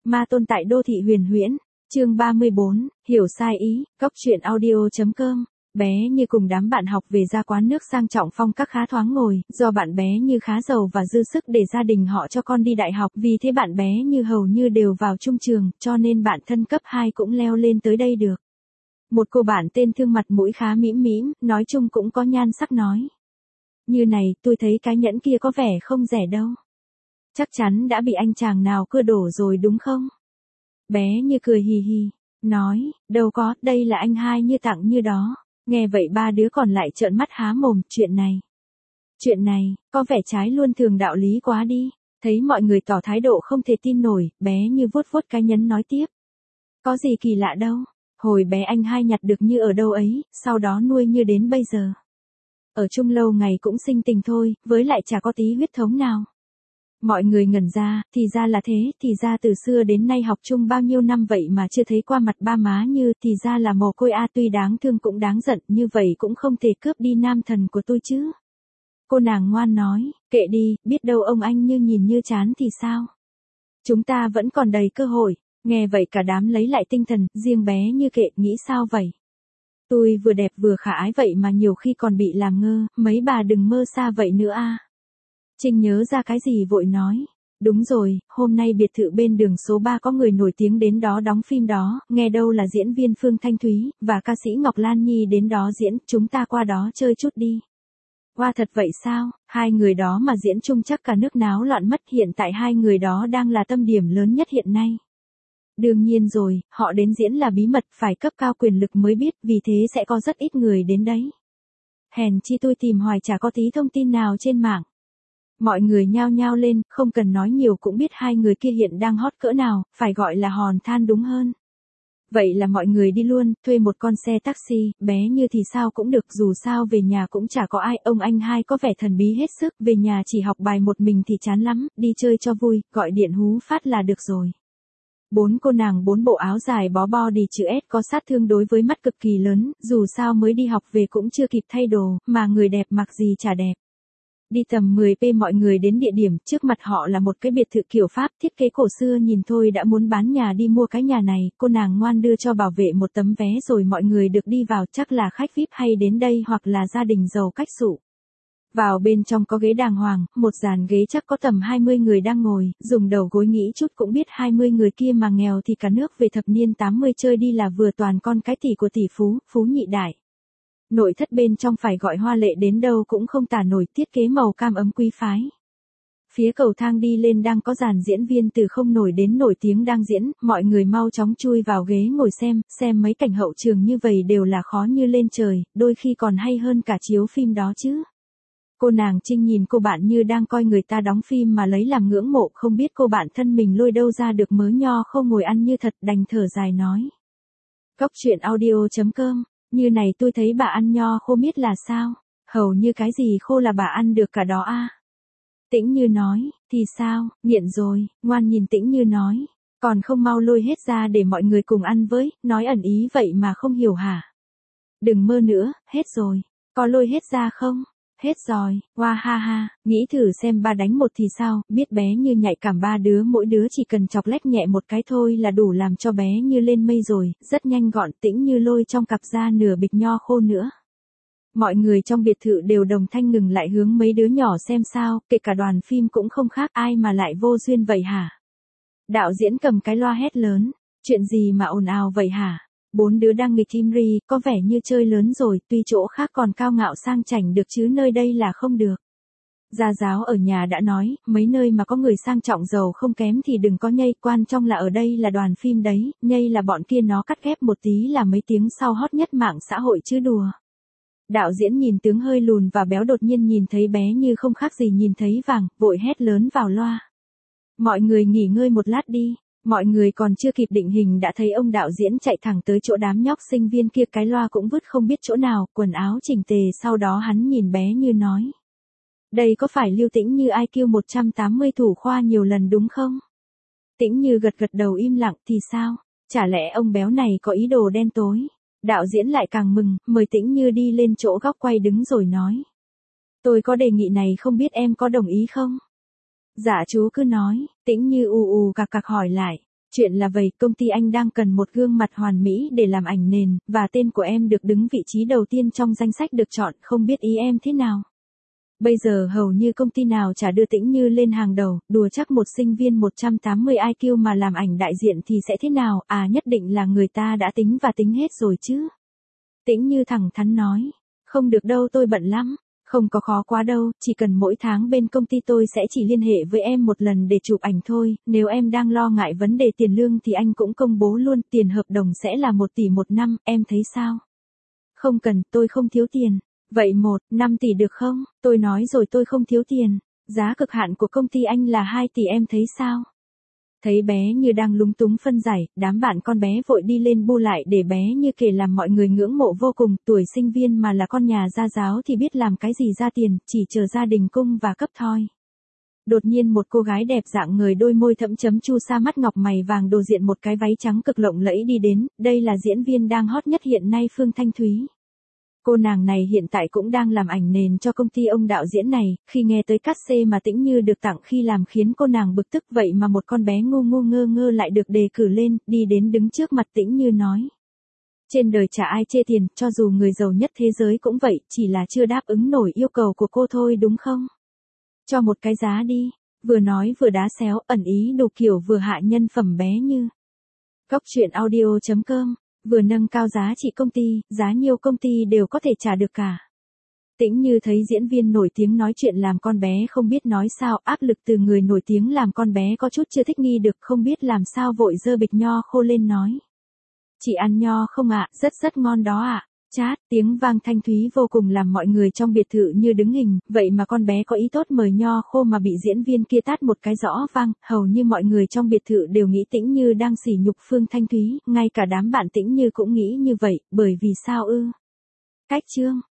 Ma tôn tại đô thị huyền huyễn. Chương 34, hiểu sai ý, Cốc truyện audio.com. Bé Như cùng đám bạn học về ra quán nước sang trọng phong cách khá thoáng ngồi, do bạn bé Như khá giàu và dư sức để gia đình họ cho con đi đại học, vì thế bạn bé Như hầu như đều vào trung trường, cho nên bạn thân cấp 2 cũng leo lên tới đây được. Một cô bạn tên Thương mặt mũi khá mĩm mĩm, nói chung cũng có nhan sắc nói: Như này, tôi thấy cái nhẫn kia có vẻ không rẻ đâu. Chắc chắn đã bị anh chàng nào cưa đổ rồi đúng không? Bé Như cười hì hì, nói: Đâu có, đây là anh hai Như tặng như đó. Nghe vậy ba đứa còn lại trợn mắt há mồm, chuyện này, có vẻ trái luôn thường đạo lý quá đi. Thấy mọi người tỏ thái độ không thể tin nổi, bé Như vuốt vuốt cái nhẫn nói tiếp: Có gì kỳ lạ đâu, hồi bé anh hai nhặt được Như ở đâu ấy, sau đó nuôi Như đến bây giờ. Ở chung lâu ngày cũng sinh tình thôi, với lại chả có tí huyết thống nào. Mọi người ngẩn ra, thì ra là thế, thì ra từ xưa đến nay học chung bao nhiêu năm vậy mà chưa thấy qua mặt ba má Như, thì ra là mồ côi tuy đáng thương cũng đáng giận, như vậy cũng không thể cướp đi nam thần của tôi chứ. Cô nàng ngoan nói: Kệ đi, biết đâu ông anh Như nhìn Như chán thì sao? Chúng ta vẫn còn đầy cơ hội. Nghe vậy cả đám lấy lại tinh thần, riêng bé Như kệ, nghĩ sao vậy? Tôi vừa đẹp vừa khả ái vậy mà nhiều khi còn bị làm ngơ, mấy bà đừng mơ xa vậy nữa a. Trinh nhớ ra cái gì vội nói: Đúng rồi, hôm nay biệt thự bên đường số 3 có người nổi tiếng đến đó đóng phim đó, nghe đâu là diễn viên Phương Thanh Thúy, và ca sĩ Ngọc Lan Nhi đến đó diễn, chúng ta qua đó chơi chút đi. Wow, thật vậy sao? Hai người đó mà diễn chung chắc cả nước náo loạn mất, hiện tại hai người đó đang là tâm điểm lớn nhất hiện nay. Đương nhiên rồi, họ đến diễn là bí mật, phải cấp cao quyền lực mới biết, vì thế sẽ có rất ít người đến đấy. Hèn chi tôi tìm hoài chả có tí thông tin nào trên mạng. Mọi người nhao nhao lên, không cần nói nhiều cũng biết hai người kia hiện đang hot cỡ nào, phải gọi là hòn than đúng hơn. Vậy là mọi người đi luôn, thuê một con xe taxi, bé Như thì sao cũng được, dù sao về nhà cũng chả có ai, ông anh hai có vẻ thần bí hết sức, về nhà chỉ học bài một mình thì chán lắm, đi chơi cho vui, gọi điện hú phát là được rồi. Bốn cô nàng bốn bộ áo dài bó body chữ S có sát thương đối với mắt cực kỳ lớn, dù sao mới đi học về cũng chưa kịp thay đồ, mà người đẹp mặc gì chả đẹp. Đi tầm 10p mọi người đến địa điểm, trước mặt họ là một cái biệt thự kiểu Pháp, thiết kế cổ xưa, nhìn thôi đã muốn bán nhà đi mua cái nhà này. Cô nàng ngoan đưa cho bảo vệ một tấm vé rồi mọi người được đi vào, chắc là khách VIP hay đến đây hoặc là gia đình giàu cách xụ. Vào bên trong có ghế đàng hoàng, một dàn ghế chắc có tầm 20 người đang ngồi, dùng đầu gối nghĩ chút cũng biết 20 người kia mà nghèo thì cả nước về thập niên 80 chơi đi là vừa, toàn con cái tỷ của tỷ phú, phú nhị đại. Nội thất bên trong phải gọi hoa lệ đến đâu cũng không tả nổi, thiết kế màu cam ấm quý phái. Phía cầu thang đi lên đang có dàn diễn viên từ không nổi đến nổi tiếng đang diễn, mọi người mau chóng chui vào ghế ngồi xem mấy cảnh hậu trường như vậy đều là khó như lên trời, đôi khi còn hay hơn cả chiếu phim đó chứ. Cô nàng Trinh nhìn cô bạn Như đang coi người ta đóng phim mà lấy làm ngưỡng mộ, không biết cô bạn thân mình lôi đâu ra được mớ nho khô ngồi ăn như thật, đành thở dài nói: Cốc truyện audio.com. Như này tôi thấy bà ăn nho khô miết là sao? Hầu như cái gì khô là bà ăn được cả đó a. Tĩnh Như nói: Thì sao, nghiện rồi. Ngoan nhìn Tĩnh Như nói: Còn không mau lôi hết ra để mọi người cùng ăn với, nói ẩn ý vậy mà không hiểu hả? Đừng mơ nữa, hết rồi. Có lôi hết ra không? Hết rồi, hoa ha ha, nghĩ thử xem ba đánh một thì sao, biết bé Như nhạy cảm, ba đứa mỗi đứa chỉ cần chọc lách nhẹ một cái thôi là đủ làm cho bé Như lên mây rồi, rất nhanh gọn. Tĩnh Như lôi trong cặp ra nửa bịch nho khô nữa. Mọi người trong biệt thự đều đồng thanh ngừng lại hướng mấy đứa nhỏ xem sao, kể cả đoàn phim cũng không khác, ai mà lại vô duyên vậy hả? Đạo diễn cầm cái loa hét lớn: Chuyện gì mà ồn ào vậy hả? Bốn đứa đang nghịch im ri, có vẻ như chơi lớn rồi, tuy chỗ khác còn cao ngạo sang chảnh được chứ nơi đây là không được. Gia giáo ở nhà đã nói, mấy nơi mà có người sang trọng giàu không kém thì đừng có nhây, quan trọng là ở đây là đoàn phim đấy, nhây là bọn kia nó cắt ghép một tí là mấy tiếng sau hot nhất mạng xã hội chứ đùa. Đạo diễn nhìn tướng hơi lùn và béo đột nhiên nhìn thấy bé Như không khác gì nhìn thấy vàng, vội hét lớn vào loa: Mọi người nghỉ ngơi một lát đi. Mọi người còn chưa kịp định hình đã thấy ông đạo diễn chạy thẳng tới chỗ đám nhóc sinh viên kia, cái loa cũng vứt không biết chỗ nào, quần áo chỉnh tề, sau đó hắn nhìn bé Như nói: Đây có phải Lưu Tĩnh Như IQ 180 thủ khoa nhiều lần đúng không? Tĩnh Như gật gật đầu im lặng, thì sao? Chả lẽ ông béo này có ý đồ đen tối? Đạo diễn lại càng mừng, mời Tĩnh Như đi lên chỗ góc quay đứng rồi nói: Tôi có đề nghị này không biết em có đồng ý không? Dạ chú cứ nói. Tĩnh Như ù ù cặc cặc hỏi lại: Chuyện là vậy, công ty anh đang cần một gương mặt hoàn mỹ để làm ảnh nền, và tên của em được đứng vị trí đầu tiên trong danh sách được chọn, không biết ý em thế nào? Bây giờ hầu như công ty nào chả đưa Tĩnh Như lên hàng đầu, đùa chắc một sinh viên 180 IQ mà làm ảnh đại diện thì sẽ thế nào, à nhất định là người ta đã tính và tính hết rồi chứ. Tĩnh Như thẳng thắn nói, không được đâu, tôi bận lắm. Không có khó quá đâu, chỉ cần mỗi tháng bên công ty tôi sẽ chỉ liên hệ với em một lần để chụp ảnh thôi, nếu em đang lo ngại vấn đề tiền lương thì anh cũng công bố luôn, tiền hợp đồng sẽ là 1 tỷ một năm, em thấy sao? Không cần, tôi không thiếu tiền. Vậy 1,5 tỷ được không? Tôi nói rồi tôi không thiếu tiền. Giá cực hạn của công ty anh là 2 tỷ, em thấy sao? Thấy bé Như đang lúng túng phân giải, đám bạn con bé vội đi lên bu lại để bé Như kể làm mọi người ngưỡng mộ vô cùng, tuổi sinh viên mà là con nhà gia giáo thì biết làm cái gì ra tiền, chỉ chờ gia đình cung và cấp thôi. Đột nhiên một cô gái đẹp dạng người, đôi môi thẫm chấm chu sa, mắt ngọc mày vàng, đồ diện một cái váy trắng cực lộng lẫy đi đến, đây là diễn viên đang hot nhất hiện nay, Phương Thanh Thúy. Cô nàng này hiện tại cũng đang làm ảnh nền cho công ty ông đạo diễn này, khi nghe tới cát xê mà Tĩnh Như được tặng khi làm khiến cô nàng bực tức, vậy mà một con bé ngu ngu ngơ ngơ lại được đề cử lên, đi đến đứng trước mặt Tĩnh Như nói. Trên đời chả ai chê tiền, cho dù người giàu nhất thế giới cũng vậy, chỉ là chưa đáp ứng nổi yêu cầu của cô thôi đúng không? Cho một cái giá đi, vừa nói vừa đá xéo, ẩn ý đủ kiểu, vừa hạ nhân phẩm bé Như. Góc truyện audio.com, vừa nâng cao giá trị công ty, giá nhiều công ty đều có thể trả được cả. Tĩnh Như thấy diễn viên nổi tiếng nói chuyện làm con bé không biết nói sao, áp lực từ người nổi tiếng làm con bé có chút chưa thích nghi được, không biết làm sao vội giơ bịch nho khô lên nói. Chị ăn nho không ạ? Rất rất ngon đó ạ. Chát, tiếng vang thanh thúy vô cùng làm mọi người trong biệt thự như đứng hình, vậy mà con bé có ý tốt mời nho khô mà bị diễn viên kia tát một cái rõ vang, hầu như mọi người trong biệt thự đều nghĩ Tĩnh Như đang sỉ nhục Phương Thanh Thúy, ngay cả đám bạn Tĩnh Như cũng nghĩ như vậy, bởi vì sao ư? Cách chương